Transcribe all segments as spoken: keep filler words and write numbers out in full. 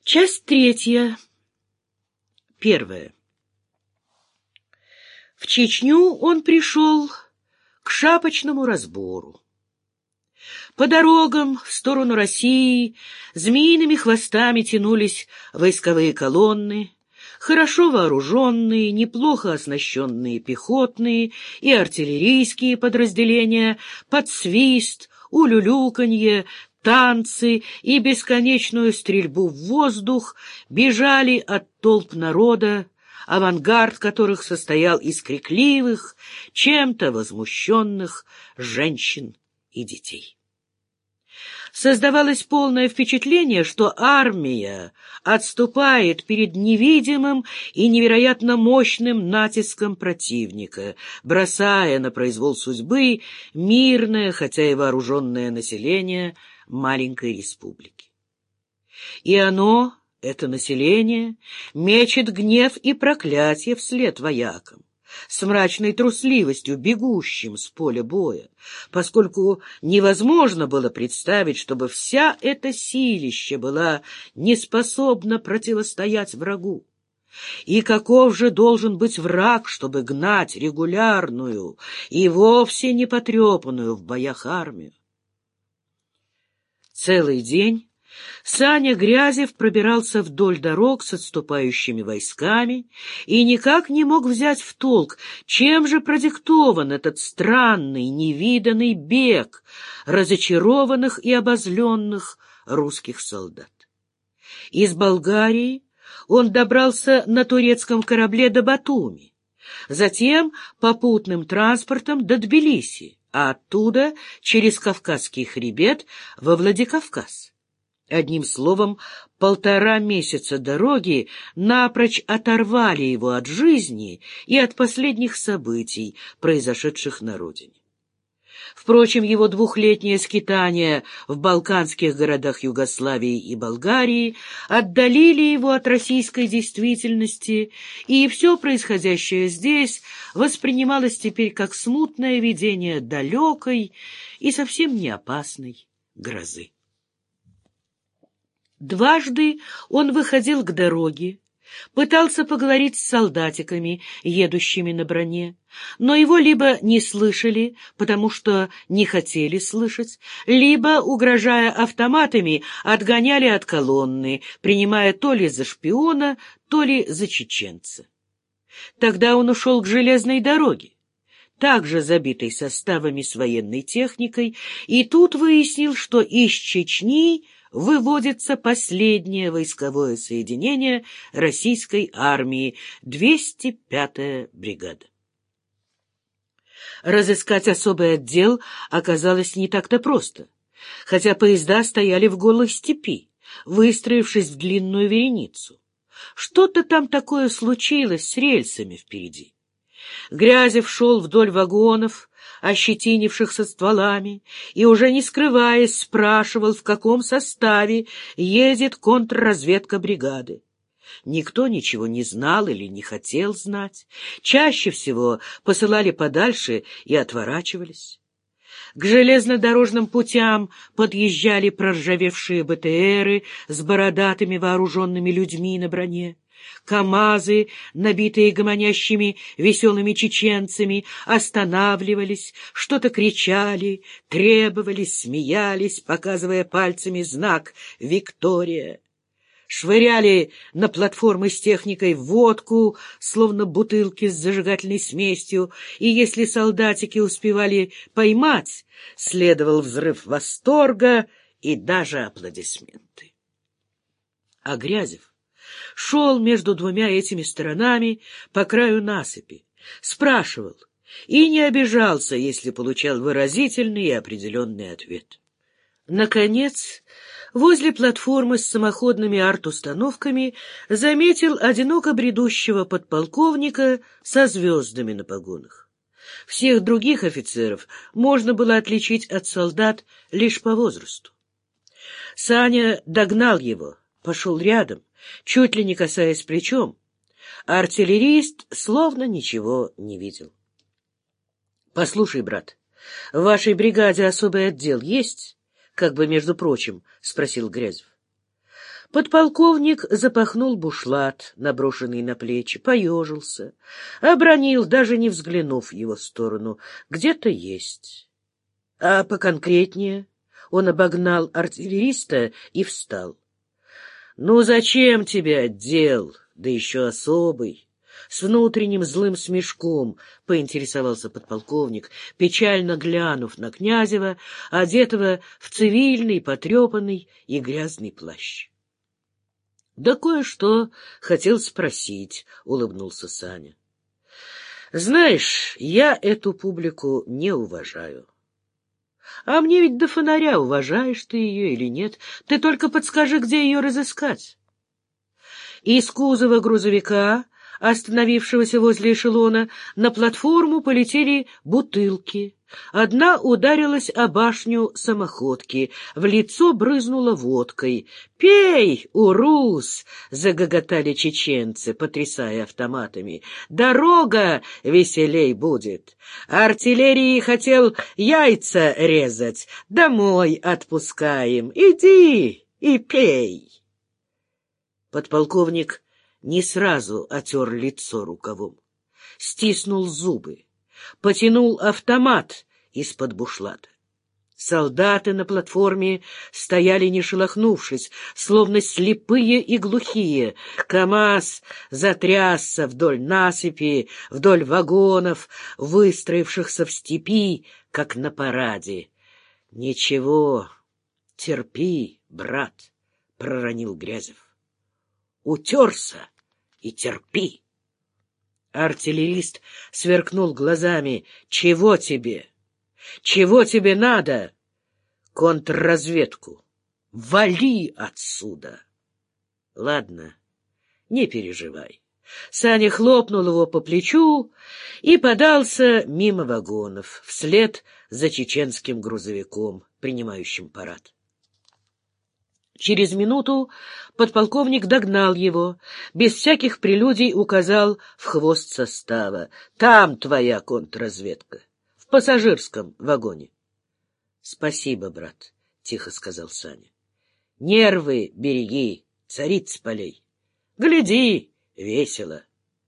Часть третья. Первая. В Чечню он пришел к шапочному разбору. По дорогам в сторону России змеиными хвостами тянулись войсковые колонны, хорошо вооруженные, неплохо оснащенные пехотные и артиллерийские подразделения, под свист, улюлюканье, танцы и бесконечную стрельбу в воздух бежали от толп народа, авангард которых состоял из крикливых, чем-то возмущенных женщин и детей. Создавалось полное впечатление, что армия отступает перед невидимым и невероятно мощным натиском противника, бросая на произвол судьбы мирное, хотя и вооруженное население маленькой республики. И оно, это население, мечет гнев и проклятие вслед воякам, с мрачной трусливостью бегущим с поля боя, поскольку невозможно было представить, чтобы вся эта силища была неспособна противостоять врагу. И каков же должен быть враг, чтобы гнать регулярную и вовсе не потрепанную в боях армию? Целый день Саня Грязев пробирался вдоль дорог с отступающими войсками и никак не мог взять в толк, чем же продиктован этот странный, невиданный бег разочарованных и обозленных русских солдат. Из Болгарии он добрался на турецком корабле до Батуми, затем попутным транспортом до Тбилиси, а оттуда через Кавказский хребет во Владикавказ. Одним словом, полтора месяца дороги напрочь оторвали его от жизни и от последних событий, произошедших на родине. Впрочем, его двухлетнее скитание в балканских городах Югославии и Болгарии отдалили его от российской действительности, и все происходящее здесь воспринималось теперь как смутное видение далекой и совсем не опасной грозы. Дважды он выходил к дороге, пытался поговорить с солдатиками, едущими на броне, но его либо не слышали, потому что не хотели слышать, либо, угрожая автоматами, отгоняли от колонны, принимая то ли за шпиона, то ли за чеченца. Тогда он ушел к железной дороге, также забитой составами с военной техникой, и тут выяснил, что из Чечни выводится последнее войсковое соединение российской армии, двести пятая бригада. Разыскать особый отдел оказалось не так-то просто, хотя поезда стояли в голой степи, выстроившись в длинную вереницу. Что-то там такое случилось с рельсами впереди. Грязев шел вдоль вагонов, ощетинившихся стволами, и, уже не скрываясь, спрашивал, в каком составе едет контрразведка бригады. Никто ничего не знал или не хотел знать. Чаще всего посылали подальше и отворачивались. К железнодорожным путям подъезжали проржавевшие БТРы с бородатыми вооруженными людьми на броне. КамАЗы, набитые гомонящими веселыми чеченцами, останавливались, что-то кричали, требовались, смеялись, показывая пальцами знак «Виктория». Швыряли на платформы с техникой водку, словно бутылки с зажигательной смесью, и если солдатики успевали поймать, следовал взрыв восторга и даже аплодисменты. А Грязев шел между двумя этими сторонами по краю насыпи, спрашивал и не обижался, если получал выразительный и определенный ответ. Наконец, возле платформы с самоходными арт-установками заметил одиноко бредущего подполковника со звездами на погонах. Всех других офицеров можно было отличить от солдат лишь по возрасту. Саня догнал его, пошел рядом, чуть ли не касаясь плечом, а артиллерист словно ничего не видел. — Послушай, брат, в вашей бригаде особый отдел есть? — как бы, между прочим, спросил Грязев. Подполковник запахнул бушлат, наброшенный на плечи, поежился, обронил, даже не взглянув в его сторону. Где-то есть. А поконкретнее? Он обогнал артиллериста и встал. — Ну зачем тебе отдел, да еще особый? С внутренним злым смешком поинтересовался подполковник, печально глянув на Князева, одетого в цивильный, потрепанный и грязный плащ. — Да кое-что хотел спросить, — улыбнулся Саня. — Знаешь, я эту публику не уважаю. А мне ведь до фонаря, уважаешь ты ее или нет. Ты только подскажи, где ее разыскать. Из кузова грузовика, остановившегося возле эшелона, на платформу полетели бутылки. Одна ударилась о башню самоходки, в лицо брызнула водкой. «Пей, урус!» — загоготали чеченцы, потрясая автоматами. «Дорога веселей будет! Артиллерии хотел яйца резать, домой отпускаем. Иди и пей!» Подполковник не сразу отер лицо рукавом, стиснул зубы, потянул автомат из-под бушлата. Солдаты на платформе стояли, не шелохнувшись, словно слепые и глухие. КамАЗ затрясся вдоль насыпи, вдоль вагонов, выстроившихся в степи, как на параде. — Ничего, терпи, брат, — проронил Грязев. Утерся и терпи. Артиллерист сверкнул глазами. Чего тебе? Чего тебе надо? Контрразведку. Вали отсюда. Ладно, не переживай. Саня хлопнул его по плечу и подался мимо вагонов, вслед за чеченским грузовиком, принимающим парад. Через минуту подполковник догнал его, без всяких прелюдий указал в хвост состава. «Там твоя контрразведка, в пассажирском вагоне». «Спасибо, брат», — тихо сказал Саня. «Нервы береги, царица полей. Гляди, весело».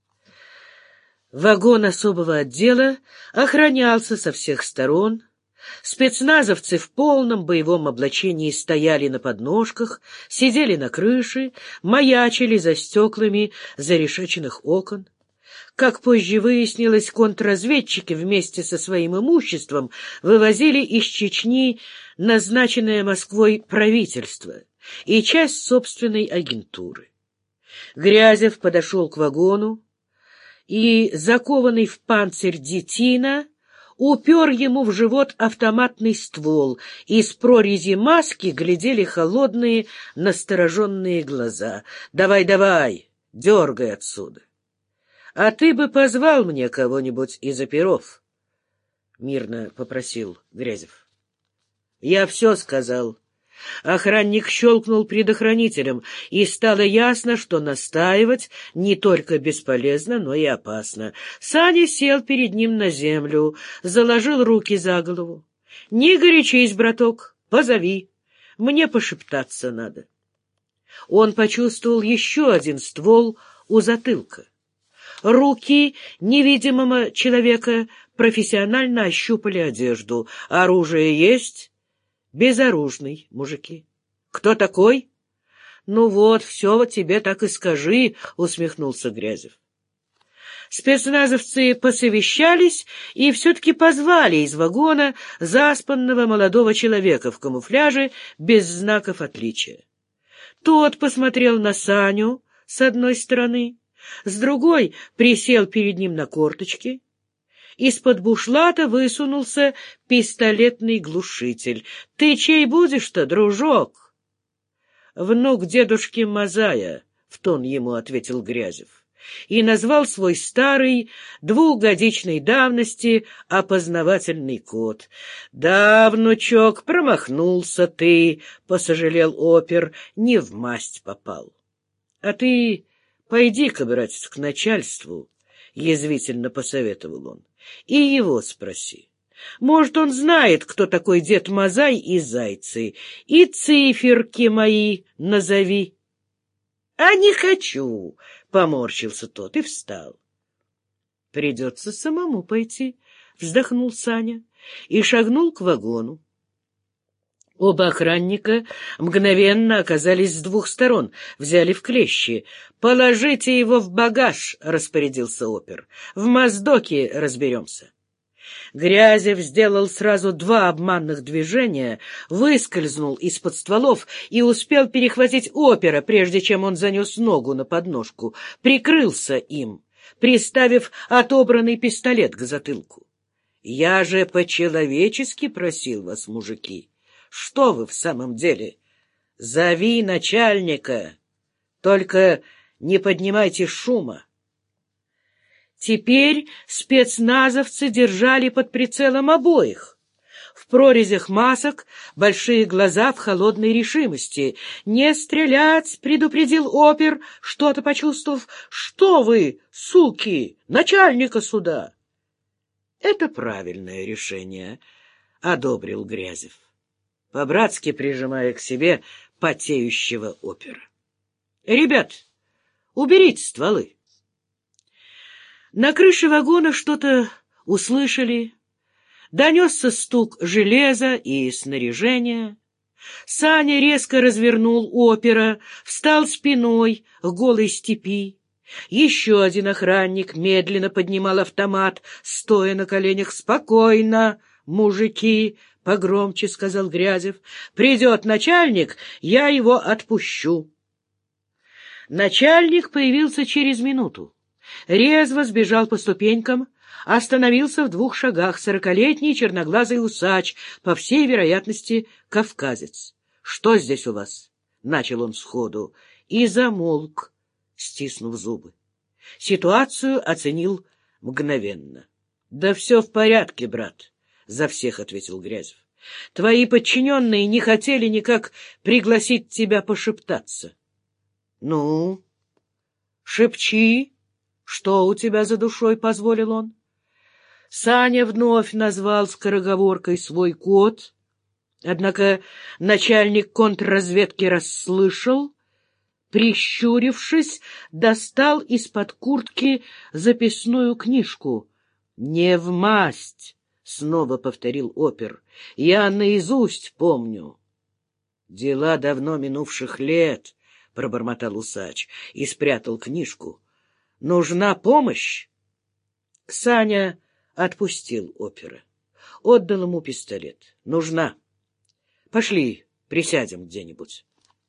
Вагон особого отдела охранялся со всех сторон. Спецназовцы в полном боевом облачении стояли на подножках, сидели на крыше, маячили за стеклами зарешеченных окон. Как позже выяснилось, контрразведчики вместе со своим имуществом вывозили из Чечни назначенное Москвой правительство и часть собственной агентуры. Грязев подошел к вагону и, закованный в панцирь детина, упер ему в живот автоматный ствол. Из прорези маски глядели холодные, настороженные глаза. «Давай, давай, дергай отсюда! А ты бы позвал мне кого-нибудь из оперов?» — мирно попросил Грязев. «Я все сказал». Охранник щелкнул предохранителем, и стало ясно, что настаивать не только бесполезно, но и опасно. Саня сел перед ним на землю, заложил руки за голову. — Не горячись, браток, позови. Мне пошептаться надо. Он почувствовал еще один ствол у затылка. Руки невидимого человека профессионально ощупали одежду. Оружие есть? Безоружный, мужики. Кто такой? Ну вот, все тебе так и скажи, усмехнулся Грязев. Спецназовцы посовещались и все-таки позвали из вагона заспанного молодого человека в камуфляже без знаков отличия. Тот посмотрел на Саню с одной стороны, с другой присел перед ним на корточки. Из-под бушлата высунулся пистолетный глушитель. — Ты чей будешь-то, дружок? — Внук дедушки Мазая, — в тон ему ответил Грязев, и назвал свой старый, двухгодичной давности опознавательный код. — Да, внучок, промахнулся ты, — посожалел опер, — не в масть попал. — А ты пойди-ка, братец, к начальству, — язвительно посоветовал он. И его спроси. Может, он знает, кто такой дед Мазай и зайцы, и циферки мои назови. А не хочу, — поморщился тот и встал. — Придется самому пойти, — вздохнул Саня и шагнул к вагону. Оба охранника мгновенно оказались с двух сторон, взяли в клещи. — Положите его в багаж, — распорядился опер. — В моздоке разберемся. Грязев сделал сразу два обманных движения, выскользнул из-под стволов и успел перехватить опера, прежде чем он занес ногу на подножку, прикрылся им, приставив отобранный пистолет к затылку. — Я же по-человечески просил вас, мужики. Что вы в самом деле? Зови начальника, только не поднимайте шума. Теперь спецназовцы держали под прицелом обоих. В прорезях масок большие глаза в холодной решимости. «Не стрелять!» — предупредил опер, что-то почувствовав. «Что вы, суки, начальника суда!» «Это правильное решение», — одобрил Грязев, по-братски прижимая к себе потеющего опера. «Ребят, уберите стволы!» На крыше вагона что-то услышали. Донесся стук железа и снаряжения. Саня резко развернул опера, встал спиной к голой степи. Еще один охранник медленно поднимал автомат, стоя на коленях. «Спокойно, мужики!» — погромче сказал Грязев. «Придет начальник, я его отпущу». Начальник появился через минуту. Резво сбежал по ступенькам, остановился в двух шагах, сорокалетний черноглазый усач, по всей вероятности, кавказец. — Что здесь у вас? — начал он сходу и замолк, стиснув зубы. Ситуацию оценил мгновенно. — Да все в порядке, брат, — за всех ответил Грязев. — Твои подчиненные не хотели никак пригласить тебя пошептаться. — Ну, шепчи. «Что у тебя за душой?» — позволил он. Саня вновь назвал скороговоркой свой код, однако начальник контрразведки расслышал, прищурившись, достал из-под куртки записную книжку. «Не в масть!» — снова повторил опер. «Я наизусть помню». «Дела давно минувших лет», — пробормотал усач и спрятал книжку. «Нужна помощь?» Саня отпустил опера, отдал ему пистолет. «Нужна. Пошли, присядем где-нибудь».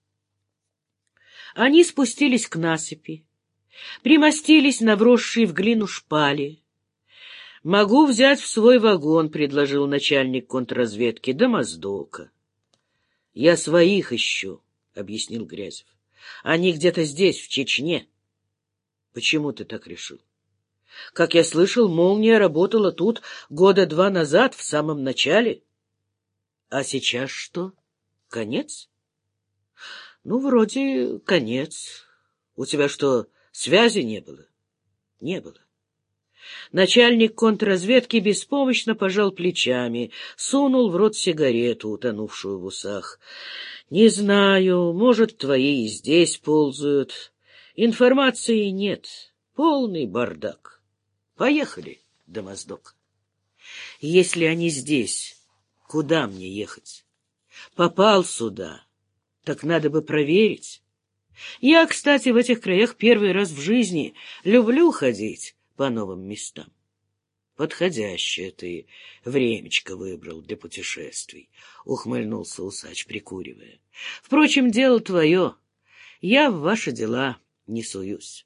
Они спустились к насыпи, примостились на вросшей в глину шпали. «Могу взять в свой вагон», — предложил начальник контрразведки, — «до моздока». «Я своих ищу», — объяснил Грязев. «Они где-то здесь, в Чечне». «Почему ты так решил?» «Как я слышал, молния работала тут года два назад, в самом начале». «А сейчас что? Конец?» «Ну, вроде конец. У тебя что, связи не было?» «Не было». Начальник контрразведки беспомощно пожал плечами, сунул в рот сигарету, утонувшую в усах. «Не знаю, может, твои и здесь ползают. Информации нет. Полный бардак. Поехали до Моздока». «Если они здесь, куда мне ехать? Попал сюда, так надо бы проверить. Я, кстати, в этих краях первый раз в жизни люблю ходить по новым местам». «Подходящее ты времечко выбрал для путешествий», — ухмыльнулся усач, прикуривая. «Впрочем, дело твое. Я в ваши дела не суюсь».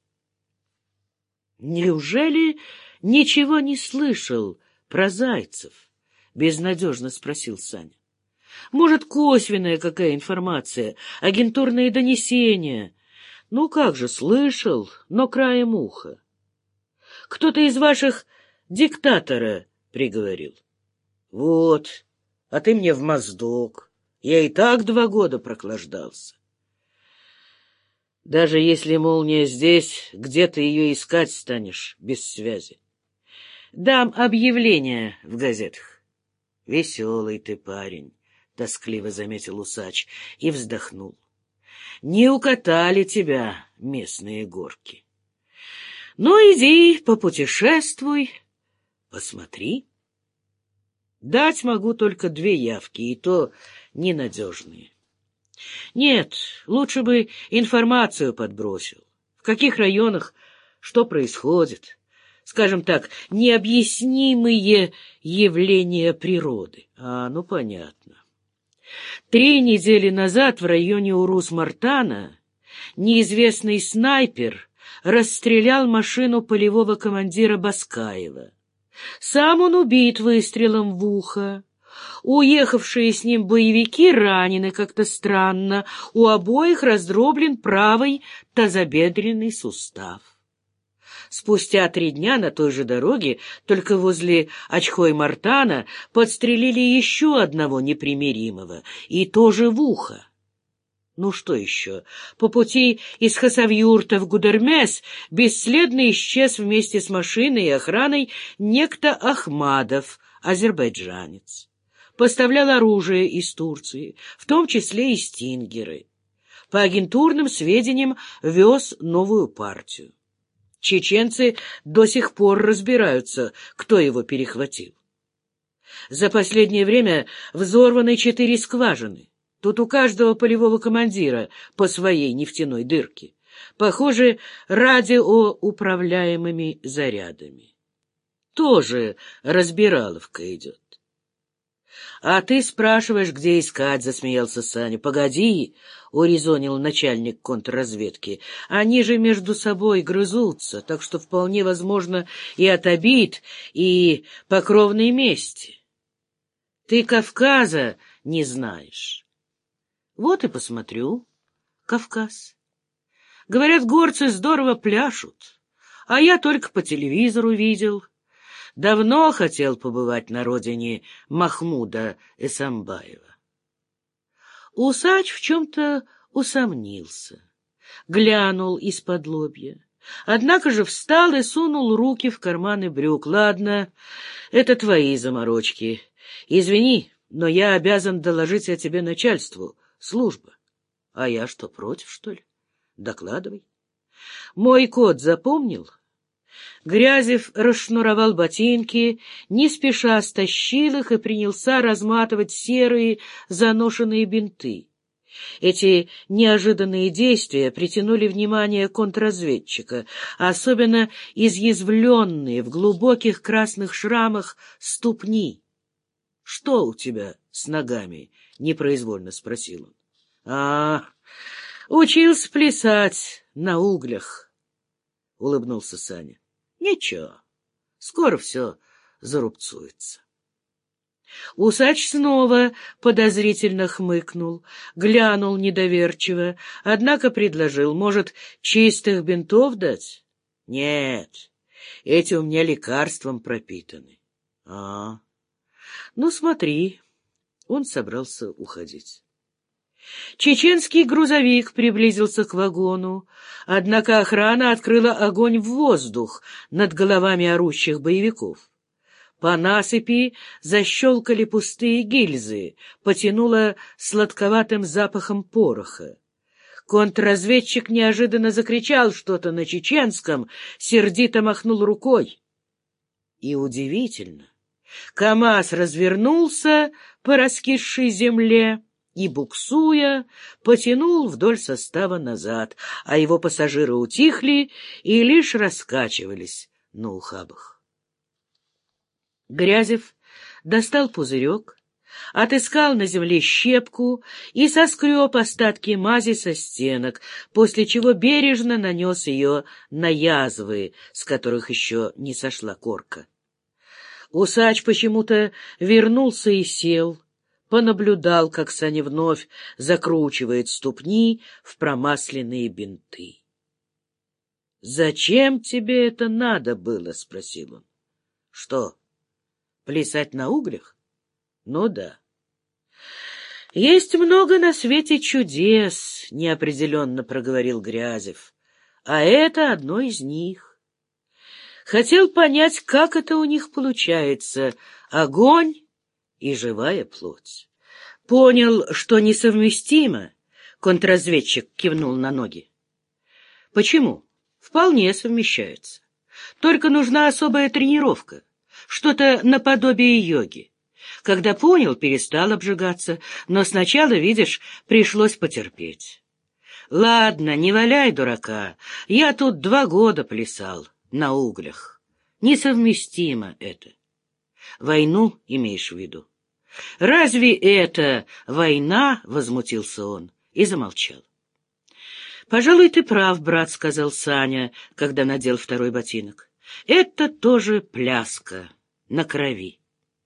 «Неужели ничего не слышал про зайцев?» — безнадежно спросил Саня. «Может, косвенная какая информация, агентурные донесения? Ну как же, слышал, но краем уха. Кто-то из ваших диктатора приговорил». «Вот, а ты мне в Моздок. Я и так два года проклаждался». «Даже если молния здесь, где ты ее искать станешь без связи?» «Дам объявление в газетах». «Веселый ты парень», — тоскливо заметил усач и вздохнул. «Не укатали тебя местные горки. Ну, иди, попутешествуй, посмотри. Дать могу только две явки, и то ненадежные. Нет, лучше бы информацию подбросил. В каких районах что происходит? Скажем так, необъяснимые явления природы. А, ну, понятно. Три недели назад в районе Урус-Мартана неизвестный снайпер расстрелял машину полевого командира Баскаева. Сам он убит выстрелом в ухо. Уехавшие с ним боевики ранены как-то странно. У обоих раздроблен правый тазобедренный сустав. Спустя три дня на той же дороге, только возле Очхой-Мартана, подстрелили еще одного непримиримого, и тоже в ухо. Ну что еще? По пути из Хасавюрта в Гудермес бесследно исчез вместе с машиной и охраной некто Ахмадов, азербайджанец. Поставлял оружие из Турции, в том числе и стингеры. По агентурным сведениям вез новую партию. Чеченцы до сих пор разбираются, кто его перехватил. За последнее время взорваны четыре скважины. Тут у каждого полевого командира по своей нефтяной дырке. Похоже, радиоуправляемыми зарядами. Тоже разбираловка идет. — А ты спрашиваешь, где искать, — засмеялся Саня. — Погоди, — урезонил начальник контрразведки. — Они же между собой грызутся, так что вполне возможно и от обид, и по кровной мести. Ты Кавказа не знаешь. Вот и посмотрю. Кавказ. Говорят, горцы здорово пляшут, а я только по телевизору видел. Давно хотел побывать на родине Махмуда Эсамбаева. Усач в чем-то усомнился, глянул из-под лобья. Однако же встал и сунул руки в карманы брюк. Ладно, это твои заморочки. Извини, но я обязан доложить о тебе начальству. Служба. А я что, против, что ли? Докладывай. Мой код запомнил? Грязев расшнуровал ботинки, не спеша стащил их и принялся разматывать серые заношенные бинты. Эти неожиданные действия притянули внимание контрразведчика, особенно изъязвленные в глубоких красных шрамах ступни. — Что у тебя с ногами? — непроизвольно спросил он. — А, учился плясать на углях, — улыбнулся Саня. — Ничего, скоро все зарубцуется. Усач снова подозрительно хмыкнул, глянул недоверчиво, однако предложил: может, чистых бинтов дать? — Нет, эти у меня лекарством пропитаны. — А, ну смотри. Он собрался уходить. Чеченский грузовик приблизился к вагону, однако охрана открыла огонь в воздух над головами орущих боевиков. По насыпи защелкали пустые гильзы, потянуло сладковатым запахом пороха. Контрразведчик неожиданно закричал что-то на чеченском, сердито махнул рукой. И удивительно, КамАЗ развернулся по раскисшей земле и, буксуя, потянул вдоль состава назад, а его пассажиры утихли и лишь раскачивались на ухабах. Грязев достал пузырек, отыскал на земле щепку и соскреб остатки мази со стенок, после чего бережно нанес ее на язвы, с которых еще не сошла корка. Усач почему-то вернулся и сел, понаблюдал, как Саня вновь закручивает ступни в промасленные бинты. — Зачем тебе это надо было? — спросил он. — Что, плясать на углях? — Ну да. — Есть много на свете чудес, — неопределенно проговорил Грязев, — а это одно из них. Хотел понять, как это у них получается — огонь и живая плоть. Понял, что несовместимо. Контрразведчик кивнул на ноги. Почему? Вполне совмещаются. Только нужна особая тренировка, что-то наподобие йоги. Когда понял, перестал обжигаться, но сначала, видишь, пришлось потерпеть. Ладно, не валяй дурака, я тут два года плясал на углях. Несовместимо это. Войну имеешь в виду? Разве это война? — возмутился он и замолчал. — Пожалуй, ты прав, брат, — сказал Саня, когда надел второй ботинок. — Это тоже пляска на крови.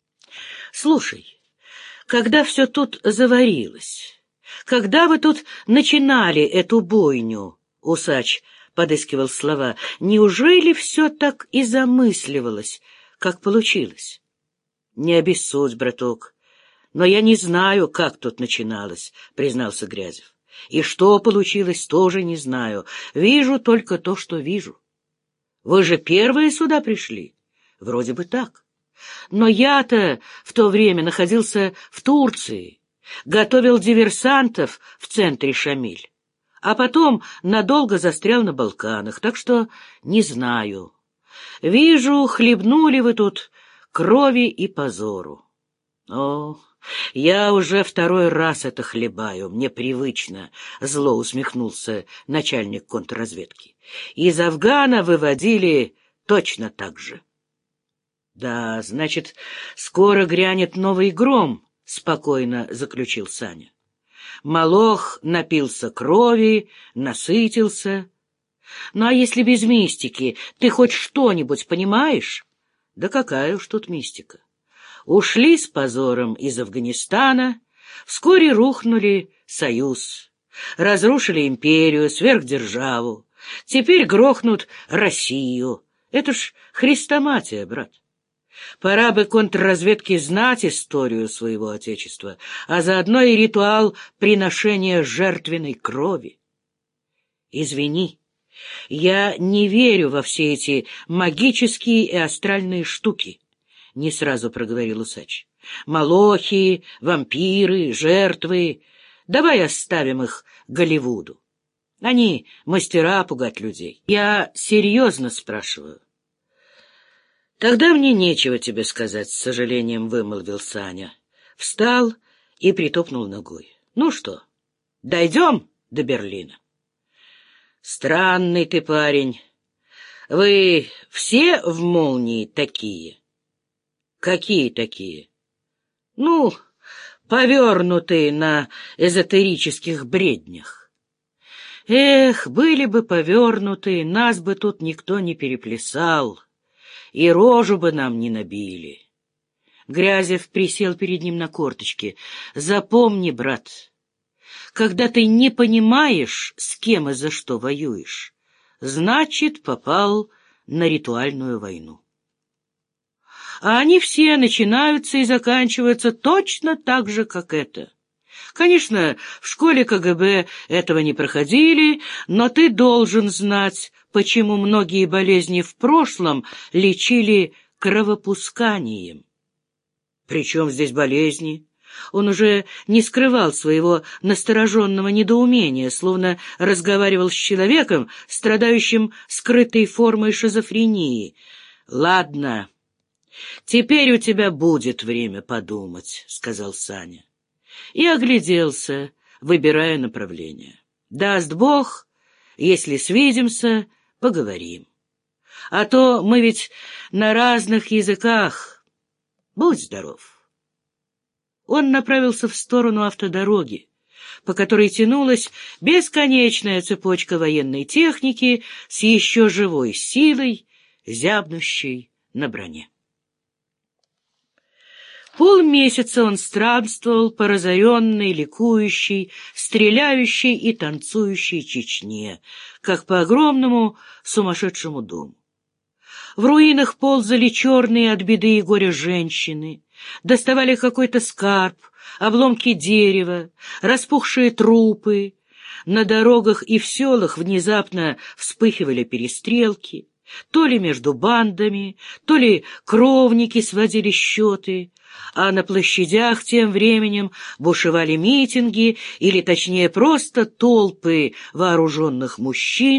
Слушай, когда все тут заварилось, когда вы тут начинали эту бойню, — усач подыскивал слова, — неужели все так и замысливалось, как получилось? Не обессудь, браток, но я не знаю, как тут начиналось, — признался Грязев. И что получилось, тоже не знаю. Вижу только то, что вижу. Вы же первые сюда пришли? Вроде бы так. Но я-то в то время находился в Турции, готовил диверсантов в центре Шамиль, а потом надолго застрял на Балканах, так что не знаю. Вижу, хлебнули вы тут крови и позору. О, я уже второй раз это хлебаю, мне привычно, — зло усмехнулся начальник контрразведки. Из Афгана выводили точно так же. Да, значит, скоро грянет новый гром, — спокойно заключил Саня. Молох напился крови, насытился. Ну, а если без мистики, ты хоть что-нибудь понимаешь? Да какая уж тут мистика. Ушли с позором из Афганистана, вскоре рухнули союз, разрушили империю, сверхдержаву, теперь грохнут Россию. Это ж хрестоматия, брат. Пора бы контрразведке знать историю своего отечества, а заодно и ритуал приношения жертвенной крови. Извини, я не верю во все эти магические и астральные штуки, — не сразу проговорил усач. Молохи, вампиры, жертвы. Давай оставим их Голливуду. Они мастера пугать людей. Я серьезно спрашиваю. Тогда мне нечего тебе сказать, — с сожалением вымолвил Саня. Встал и притопнул ногой. Ну что, дойдем до Берлина? Странный ты парень. Вы все в молнии такие? Какие такие? Ну, повернутые на эзотерических бреднях. Эх, были бы повернутые, нас бы тут никто не переплясал, и рожу бы нам не набили. Грязев присел перед ним на корточки. Запомни, брат, когда ты не понимаешь, с кем и за что воюешь, значит, попал на ритуальную войну. А они все начинаются и заканчиваются точно так же, как это. Конечно, в школе ка гэ бэ этого не проходили, но ты должен знать, почему многие болезни в прошлом лечили кровопусканием. Причем здесь болезни? Он уже не скрывал своего настороженного недоумения, словно разговаривал с человеком, страдающим скрытой формой шизофрении. «Ладно, теперь у тебя будет время подумать», — сказал Саня. И огляделся, выбирая направление. «Даст Бог, если свидимся, поговорим. А то мы ведь на разных языках. Будь здоров». Он направился в сторону автодороги, по которой тянулась бесконечная цепочка военной техники с еще живой силой, зябнущей на броне. Полмесяца он странствовал по разоренной, ликующей, стреляющей и танцующей Чечне, как по огромному сумасшедшему дому. В руинах ползали черные от беды и горя женщины, доставали какой-то скарб, обломки дерева, распухшие трупы. На дорогах и в селах внезапно вспыхивали перестрелки, то ли между бандами, то ли кровники сводили счеты, а на площадях тем временем бушевали митинги, или, точнее, просто толпы вооруженных мужчин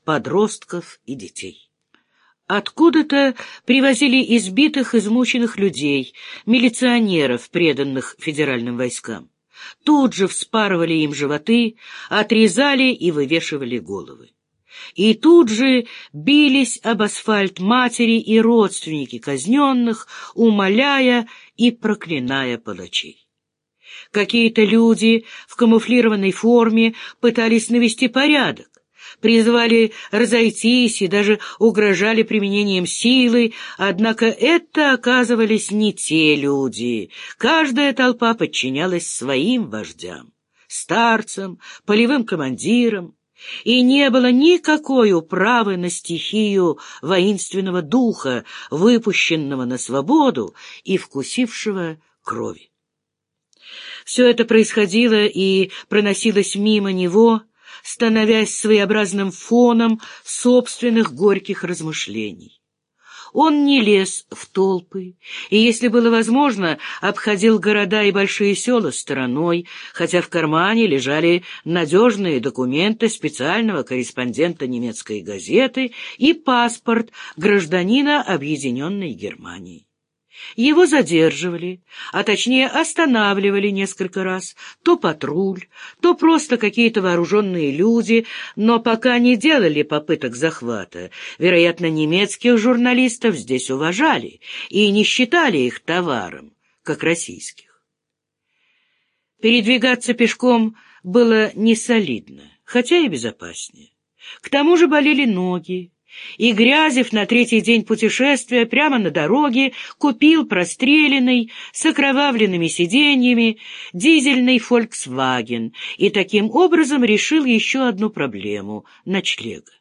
подростков и детей. Откуда-то привозили избитых, измученных людей, милиционеров, преданных федеральным войскам. Тут же вспарывали им животы, отрезали и вывешивали головы. И тут же бились об асфальт матери и родственники казненных, умоляя и проклиная палачей. Какие-то люди в камуфлированной форме пытались навести порядок, призывали разойтись и даже угрожали применением силы, однако это оказывались не те люди. Каждая толпа подчинялась своим вождям, старцам, полевым командирам, и не было никакой управы на стихию воинственного духа, выпущенного на свободу и вкусившего крови. Все это происходило и проносилось мимо него, становясь своеобразным фоном собственных горьких размышлений. Он не лез в толпы, и, если было возможно, обходил города и большие села стороной, хотя в кармане лежали надежные документы специального корреспондента немецкой газеты и паспорт гражданина Объединенной Германии. Его задерживали, а точнее останавливали несколько раз, то патруль, то просто какие-то вооруженные люди, но пока не делали попыток захвата. Вероятно, немецких журналистов здесь уважали и не считали их товаром, как российских. Передвигаться пешком было несолидно, хотя и безопаснее. К тому же болели ноги. И Грязев на третий день путешествия прямо на дороге купил простреленный, с окровавленными сиденьями, дизельный «Фольксваген» и таким образом решил еще одну проблему — ночлега.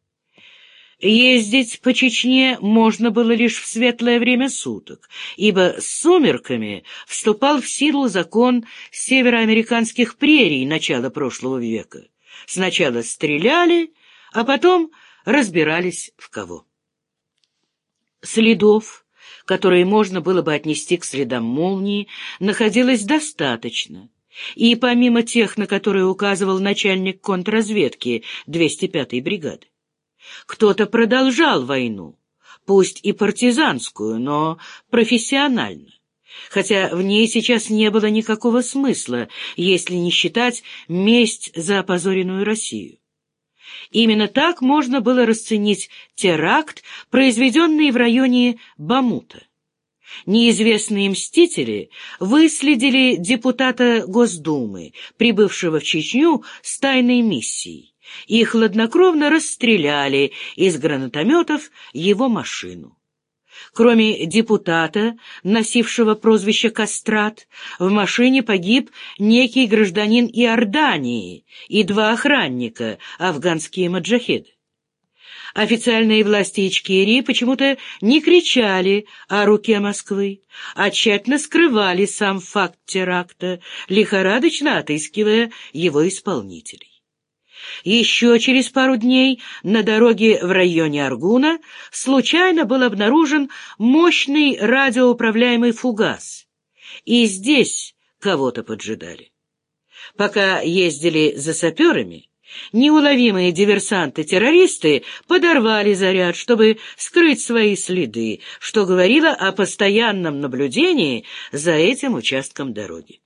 Ездить по Чечне можно было лишь в светлое время суток, ибо с сумерками вступал в силу закон североамериканских прерий начала прошлого века. Сначала стреляли, а потом разбирались в кого. Следов, которые можно было бы отнести к следам молнии, находилось достаточно, и помимо тех, на которые указывал начальник контрразведки двести пятой бригады. Кто-то продолжал войну, пусть и партизанскую, но профессионально, хотя в ней сейчас не было никакого смысла, если не считать месть за опозоренную Россию. Именно так можно было расценить теракт, произведенный в районе Бамута. Неизвестные мстители выследили депутата Госдумы, прибывшего в Чечню с тайной миссией, и хладнокровно расстреляли из гранатометов его машину. Кроме депутата, носившего прозвище Кастрат, в машине погиб некий гражданин Иордании и два охранника, афганские маджахеды. Официальные власти Ичкерии почему-то не кричали о руке Москвы, а тщательно скрывали сам факт теракта, лихорадочно отыскивая его исполнителей. Еще через пару дней на дороге в районе Аргуна случайно был обнаружен мощный радиоуправляемый фугас, и здесь кого-то поджидали. Пока ездили за саперами, неуловимые диверсанты-террористы подорвали заряд, чтобы скрыть свои следы, что говорило о постоянном наблюдении за этим участком дороги.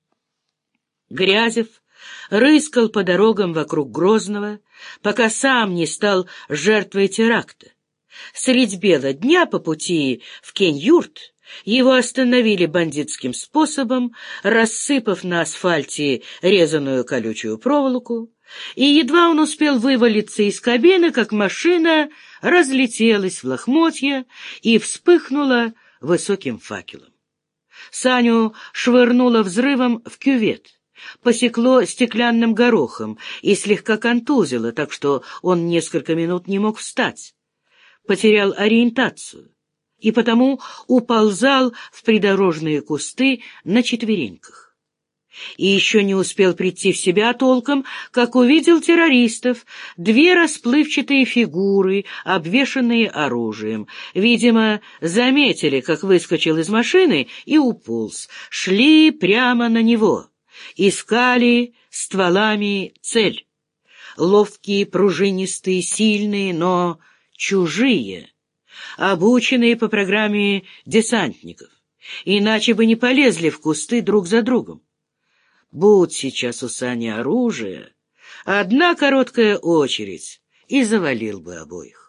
Грязев рыскал по дорогам вокруг Грозного, пока сам не стал жертвой теракта. Средь бела дня по пути в Кень-Юрт его остановили бандитским способом, рассыпав на асфальте резаную колючую проволоку, и едва он успел вывалиться из кабины, как машина разлетелась в лохмотья и вспыхнула высоким факелом. Саню швырнуло взрывом в кювет, посекло стеклянным горохом и слегка контузило, так что он несколько минут не мог встать. Потерял ориентацию и потому уползал в придорожные кусты на четвереньках. И еще не успел прийти в себя толком, как увидел террористов, две расплывчатые фигуры, обвешанные оружием. Видимо, заметили, как выскочил из машины и уполз, шли прямо на него. Искали стволами цель. ловкие, пружинистые, сильные, но чужие, обученные по программе десантников, иначе бы не полезли в кусты друг за другом. Будь сейчас у Сани оружие, одна короткая очередь и завалил бы обоих.